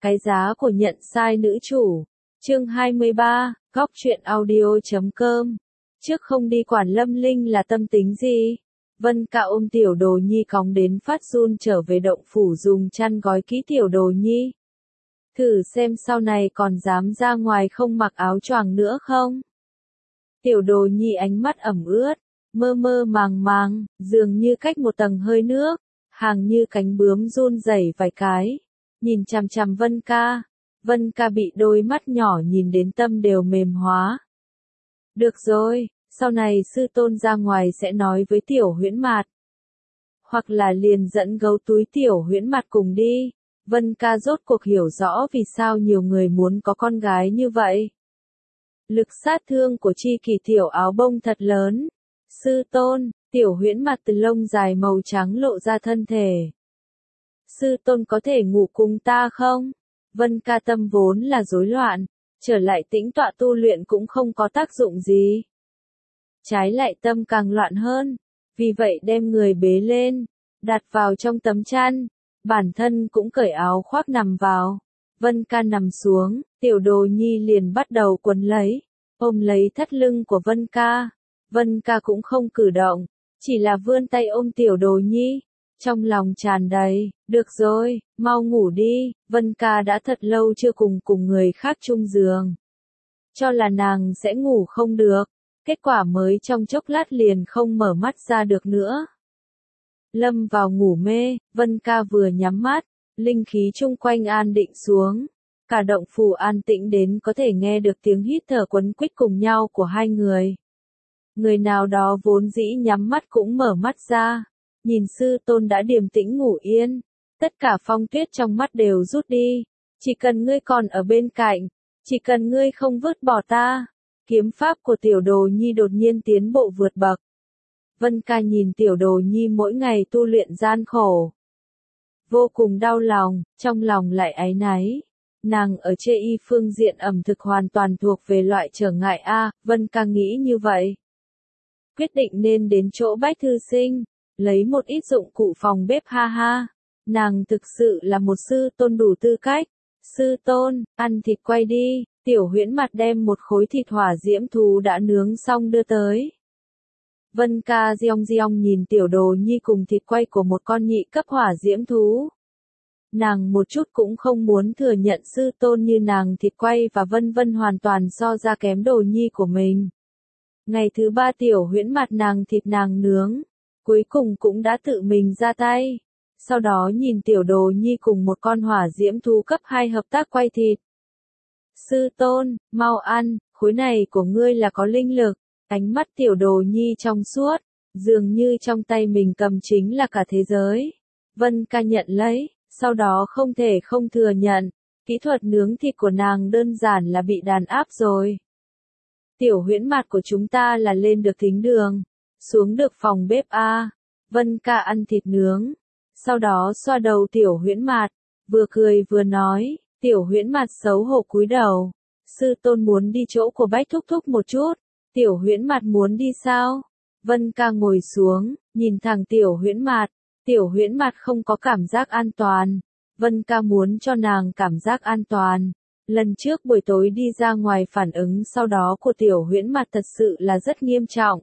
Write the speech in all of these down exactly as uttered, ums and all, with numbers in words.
Cái giá của nhận sai nữ chủ. Chương hai mươi ba, góc truyện audio.com. Trước không đi quản Lâm Linh là tâm tính gì? Vân Ca ôm Tiểu Đồ Nhi cõng đến phát run trở về động phủ dùng chăn gói kỹ Tiểu Đồ Nhi. Thử xem sau này còn dám ra ngoài không mặc áo choàng nữa không? Tiểu Đồ Nhi ánh mắt ẩm ướt, mơ mơ màng màng, dường như cách một tầng hơi nước, hàng như cánh bướm run rẩy vài cái, nhìn chằm chằm Vân Ca. Vân Ca bị đôi mắt nhỏ nhìn đến tâm đều mềm hóa. Được rồi, sau này sư tôn ra ngoài sẽ nói với Tiểu Huyễn Mạt. Hoặc là liền dẫn gấu túi Tiểu Huyễn Mạt cùng đi. Vân Ca rốt cuộc hiểu rõ vì sao nhiều người muốn có con gái như vậy. Lực sát thương của chi kỳ tiểu áo bông thật lớn. Sư tôn, Tiểu Huyễn Mạt từ lông dài màu trắng lộ ra thân thể. Sư tôn có thể ngủ cùng ta không? Vân Ca tâm vốn là rối loạn, trở lại tĩnh tọa tu luyện cũng không có tác dụng gì. Trái lại tâm càng loạn hơn, vì vậy đem người bế lên, đặt vào trong tấm chăn, bản thân cũng cởi áo khoác nằm vào. Vân Ca nằm xuống, Tiểu Đồ Nhi liền bắt đầu quấn lấy, ôm lấy thắt lưng của Vân Ca. Vân Ca cũng không cử động, chỉ là vươn tay ôm Tiểu Đồ Nhi. Trong lòng tràn đầy, được rồi, mau ngủ đi, Vân Ca đã thật lâu chưa cùng cùng người khác chung giường. Cho là nàng sẽ ngủ không được, kết quả mới trong chốc lát liền không mở mắt ra được nữa. Lâm vào ngủ mê, Vân Ca vừa nhắm mắt, linh khí chung quanh an định xuống. Cả động phủ an tĩnh đến có thể nghe được tiếng hít thở quấn quýt cùng nhau của hai người. Người nào đó vốn dĩ nhắm mắt cũng mở mắt ra. Nhìn sư tôn đã điềm tĩnh ngủ yên, tất cả phong tuyết trong mắt đều rút đi, chỉ cần ngươi còn ở bên cạnh, chỉ cần ngươi không vứt bỏ ta. Kiếm pháp của Tiểu Đồ Nhi đột nhiên tiến bộ vượt bậc. Vân Ca nhìn Tiểu Đồ Nhi mỗi ngày tu luyện gian khổ, vô cùng đau lòng, trong lòng lại áy náy. Nàng ở chê y phương diện ẩm thực hoàn toàn thuộc về loại trở ngại A, Vân Ca nghĩ như vậy. Quyết định nên đến chỗ Bách Thư Sinh, lấy một ít dụng cụ phòng bếp ha ha. Nàng thực sự là một sư tôn đủ tư cách. Sư tôn, ăn thịt quay đi. Tiểu Huyễn Mạt đem một khối thịt hỏa diễm thú đã nướng xong đưa tới. Vân Ca giong giong nhìn Tiểu Đồ Nhi cùng thịt quay của một con nhị cấp hỏa diễm thú. Nàng một chút cũng không muốn thừa nhận sư tôn như nàng thịt quay và vân vân hoàn toàn so ra kém Đồ Nhi của mình. Ngày thứ ba Tiểu Huyễn Mạt nàng thịt nàng nướng. Cuối cùng cũng đã tự mình ra tay. Sau đó nhìn Tiểu Đồ Nhi cùng một con hỏa diễm thú cấp hai hợp tác quay thịt. Sư tôn, mau ăn, khối này của ngươi là có linh lực. Ánh mắt Tiểu Đồ Nhi trong suốt, dường như trong tay mình cầm chính là cả thế giới. Vân Ca nhận lấy, sau đó không thể không thừa nhận, kỹ thuật nướng thịt của nàng đơn giản là bị đàn áp rồi. Tiểu Huyễn Mạt của chúng ta là lên được thính đường. Xuống được phòng bếp A. Vân Ca ăn thịt nướng. Sau đó xoa đầu Tiểu Huyễn Mạt, vừa cười vừa nói. Tiểu Huyễn Mạt xấu hổ cúi đầu. Sư tôn muốn đi chỗ của Bách Thúc Thúc một chút. Tiểu Huyễn Mạt muốn đi sao? Vân Ca ngồi xuống, nhìn thẳng Tiểu Huyễn Mạt. Tiểu Huyễn Mạt không có cảm giác an toàn. Vân Ca muốn cho nàng cảm giác an toàn. Lần trước buổi tối đi ra ngoài phản ứng sau đó của Tiểu Huyễn Mạt thật sự là rất nghiêm trọng.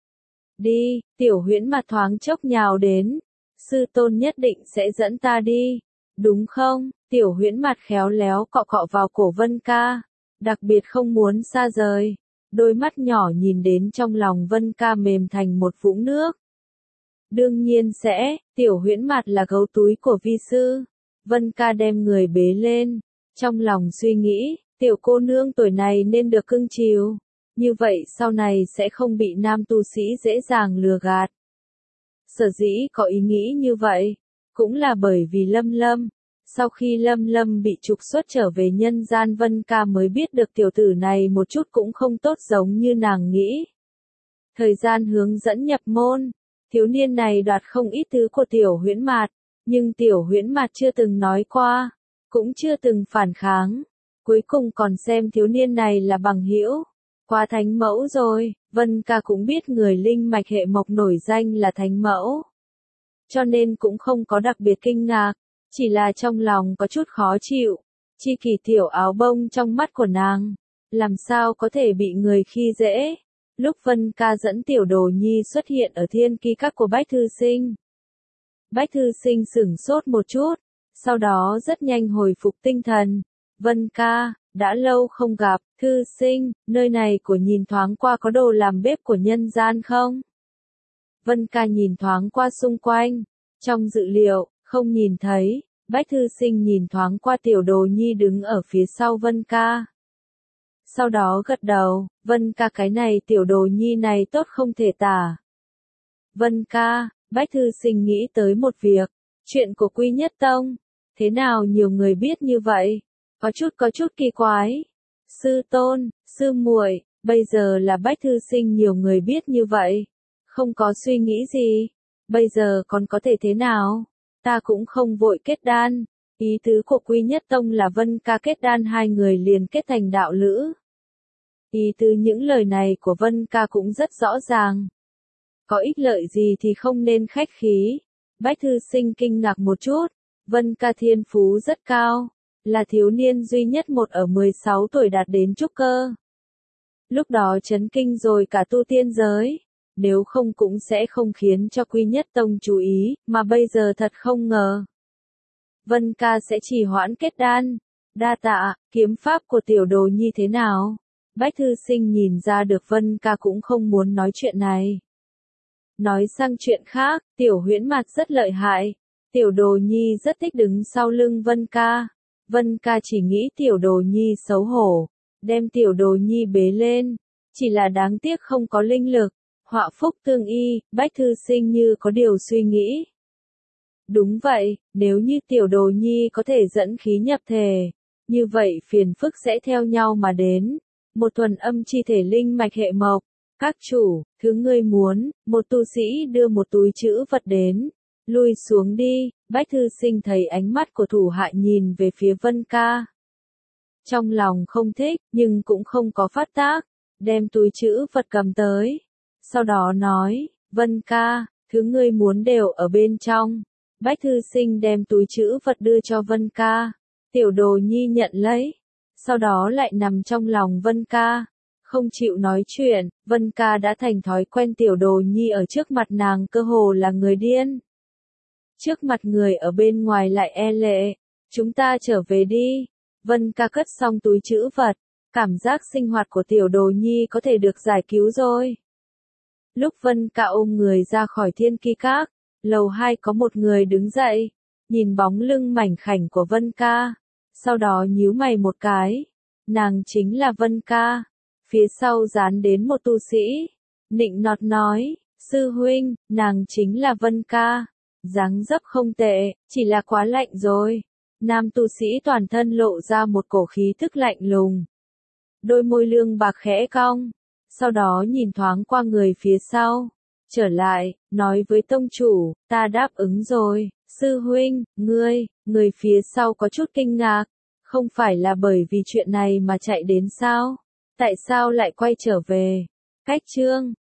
Đi, Tiểu Huyễn Mạt thoáng chốc nhào đến. Sư tôn nhất định sẽ dẫn ta đi. Đúng không? Tiểu Huyễn Mạt khéo léo cọ cọ vào cổ Vân Ca. Đặc biệt không muốn xa rời. Đôi mắt nhỏ nhìn đến trong lòng Vân Ca mềm thành một vũng nước. Đương nhiên sẽ, Tiểu Huyễn Mạt là gấu túi của vi sư. Vân Ca đem người bế lên. Trong lòng suy nghĩ, tiểu cô nương tuổi này nên được cưng chiều. Như vậy sau này sẽ không bị nam tu sĩ dễ dàng lừa gạt. Sở dĩ có ý nghĩ như vậy, cũng là bởi vì Lâm Lâm. Sau khi Lâm Lâm bị trục xuất trở về nhân gian Vân Ca mới biết được tiểu tử này một chút cũng không tốt giống như nàng nghĩ. Thời gian hướng dẫn nhập môn, thiếu niên này đoạt không ít thứ của Tiểu Huyễn Mạt, nhưng Tiểu Huyễn Mạt chưa từng nói qua, cũng chưa từng phản kháng. Cuối cùng còn xem thiếu niên này là bằng hữu. Qua thánh mẫu rồi, Vân Ca cũng biết người linh mạch hệ mộc nổi danh là thánh mẫu. Cho nên cũng không có đặc biệt kinh ngạc, chỉ là trong lòng có chút khó chịu. Chi Kỳ tiểu áo bông trong mắt của nàng, làm sao có thể bị người khi dễ. Lúc Vân Ca dẫn Tiểu Đồ Nhi xuất hiện ở thiên kỳ các của Bách Thư Sinh. Bách Thư Sinh sửng sốt một chút, sau đó rất nhanh hồi phục tinh thần. Vân Ca, đã lâu không gặp, Thư Sinh, nơi này của nhìn thoáng qua có đồ làm bếp của nhân gian không? Vân Ca nhìn thoáng qua xung quanh, trong dự liệu, không nhìn thấy. Bách Thư Sinh nhìn thoáng qua Tiểu Đồ Nhi đứng ở phía sau Vân Ca. Sau đó gật đầu, Vân Ca cái này Tiểu Đồ Nhi này tốt không thể tả. Vân Ca, Bách Thư Sinh nghĩ tới một việc, chuyện của Quy Nhất Tông, thế nào nhiều người biết như vậy, có chút có chút kỳ quái. Sư tôn, sư muội, bây giờ là Bách Thư Sinh nhiều người biết như vậy, không có suy nghĩ gì, bây giờ còn có thể thế nào? Ta cũng không vội kết đan, ý tứ của Quy Nhất Tông là Vân Ca kết đan hai người liền kết thành đạo lữ. Ý tứ những lời này của Vân Ca cũng rất rõ ràng. Có ích lợi gì thì không nên khách khí. Bách Thư Sinh kinh ngạc một chút, Vân Ca thiên phú rất cao, là thiếu niên duy nhất một ở mười sáu tuổi đạt đến trúc cơ. Lúc đó chấn kinh rồi cả tu tiên giới. Nếu không cũng sẽ không khiến cho Quy Nhất Tông chú ý, mà bây giờ thật không ngờ. Vân Ca sẽ chỉ hoãn kết đan. Đa tạ, kiếm pháp của Tiểu Đồ Nhi thế nào? Bách Thư Sinh nhìn ra được Vân Ca cũng không muốn nói chuyện này. Nói sang chuyện khác, Tiểu Huyễn Mạt rất lợi hại. Tiểu Đồ Nhi rất thích đứng sau lưng Vân Ca. Vân Ca chỉ nghĩ Tiểu Đồ Nhi xấu hổ, đem Tiểu Đồ Nhi bế lên. Chỉ là đáng tiếc không có linh lực. Họa phúc tương y, Bách Thư Sinh như có điều suy nghĩ. Đúng vậy, nếu như Tiểu Đồ Nhi có thể dẫn khí nhập thể, như vậy phiền phức sẽ theo nhau mà đến. Một thuần âm chi thể linh mạch hệ mộc. Các chủ, thứ ngươi muốn, một tu sĩ đưa một túi trữ vật đến. Lui xuống đi, Bách Thư Sinh thấy ánh mắt của thủ hạ nhìn về phía Vân Ca. Trong lòng không thích, nhưng cũng không có phát tác, đem túi trữ vật cầm tới. Sau đó nói, Vân Ca, thứ ngươi muốn đều ở bên trong. Bách Thư Sinh đem túi trữ vật đưa cho Vân Ca. Tiểu Đồ Nhi nhận lấy. Sau đó lại nằm trong lòng Vân Ca. Không chịu nói chuyện, Vân Ca đã thành thói quen Tiểu Đồ Nhi ở trước mặt nàng cơ hồ là người điên. Trước mặt người ở bên ngoài lại e lệ. Chúng ta trở về đi. Vân Ca cất xong túi trữ vật. Cảm giác sinh hoạt của Tiểu Đồ Nhi có thể được giải cứu rồi. Lúc Vân Ca ôm người ra khỏi thiên kỳ các, lầu hai có một người đứng dậy, nhìn bóng lưng mảnh khảnh của Vân Ca, sau đó nhíu mày một cái. Nàng chính là Vân Ca. Phía sau dán đến một tu sĩ, nịnh nọt nói, sư huynh, nàng chính là Vân Ca. Dáng dấp không tệ, chỉ là quá lạnh rồi. Nam tu sĩ toàn thân lộ ra một cổ khí thức lạnh lùng. Đôi môi lương bạc khẽ cong. Sau đó nhìn thoáng qua người phía sau, trở lại, nói với tông chủ, ta đáp ứng rồi, sư huynh, ngươi, người phía sau có chút kinh ngạc, không phải là bởi vì chuyện này mà chạy đến sao, tại sao lại quay trở về, cách chương,